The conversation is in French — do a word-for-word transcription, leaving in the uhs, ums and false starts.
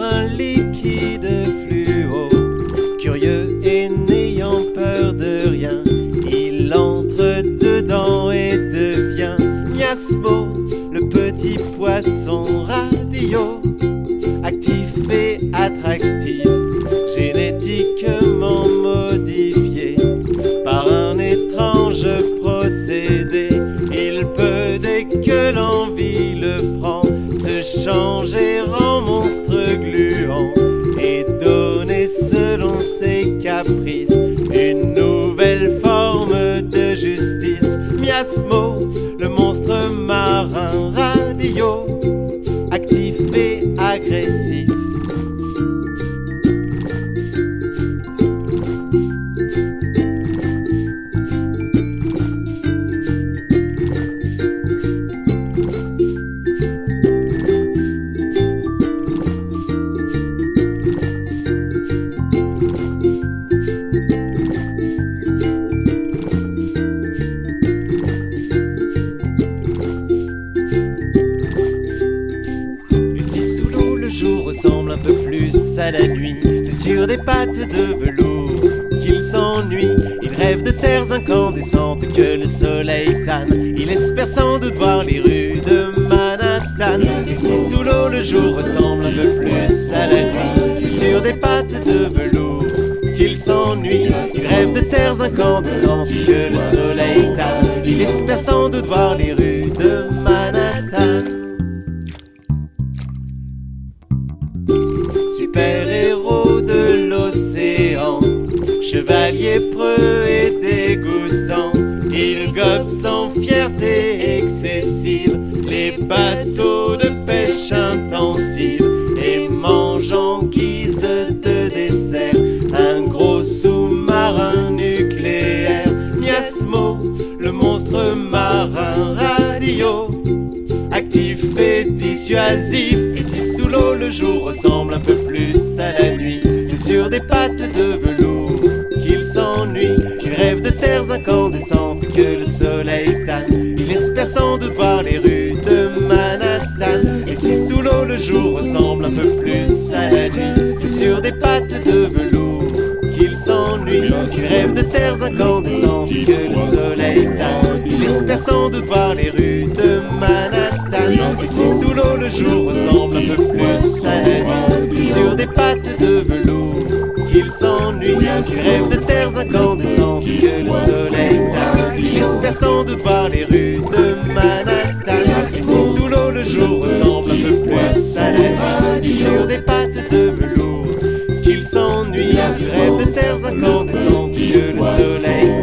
un liquide fluo. Curieux et n'ayant peur de rien, il entre dedans et devient Miasmo, le petit poisson radio. Actif et attractif, génétiquement modifié par un étrange procédé. Il peut, dès que l'envie le prend, se changer en monstre gluant et donner selon ses caprices une nouvelle forme de justice. Miasmo, le monstre marin radio, actif et agressif. Ressemble un peu plus à la nuit, c'est sur des pattes de velours qu'il s'ennuie. Il rêve de terres incandescentes que le soleil tanne. Il espère sans doute voir les rues de Manhattan. Et si sous l'eau le jour ressemble un peu plus à la nuit, c'est sur des pattes de velours qu'il s'ennuie. Il rêve de terres incandescentes que le soleil tanne. Il espère sans doute voir les rues de Manhattan. Super-héros de l'océan, chevalier preux et dégoûtant, il gobe sans fierté excessive les bateaux de pêche intensive et mange en guise de dessert un gros sous-marin nucléaire. Miasmo, le monstre marin radio, actif et dissuasif. Et si sous l'eau le jour ressemble un peu plus à la nuit, c'est sur des pattes de velours qu'il s'ennuie. Il rêve de terres incandescentes que le soleil tanne. Il espère sans doute voir les rues de Manhattan. Et si sous l'eau le jour ressemble un peu plus à la nuit, c'est sur des pattes de velours qu'il s'ennuie. Il rêve de terres incandescentes que le soleil tanne. Il espère sans doute voir les rues de Manhattan. Et si sous l'eau le jour ressemble un peu plus à la nuit, c'est sur des pattes de velours qu'il s'ennuie. Il rêve de terres incandescentes que le soleil tanne. Il espère sans doute voir les rues de Manhattan. Et si sous l'eau le jour ressemble un peu plus à la nuit, c'est sur des pattes de velours qu'il s'ennuie. Il rêve de terres incandescentes que le soleil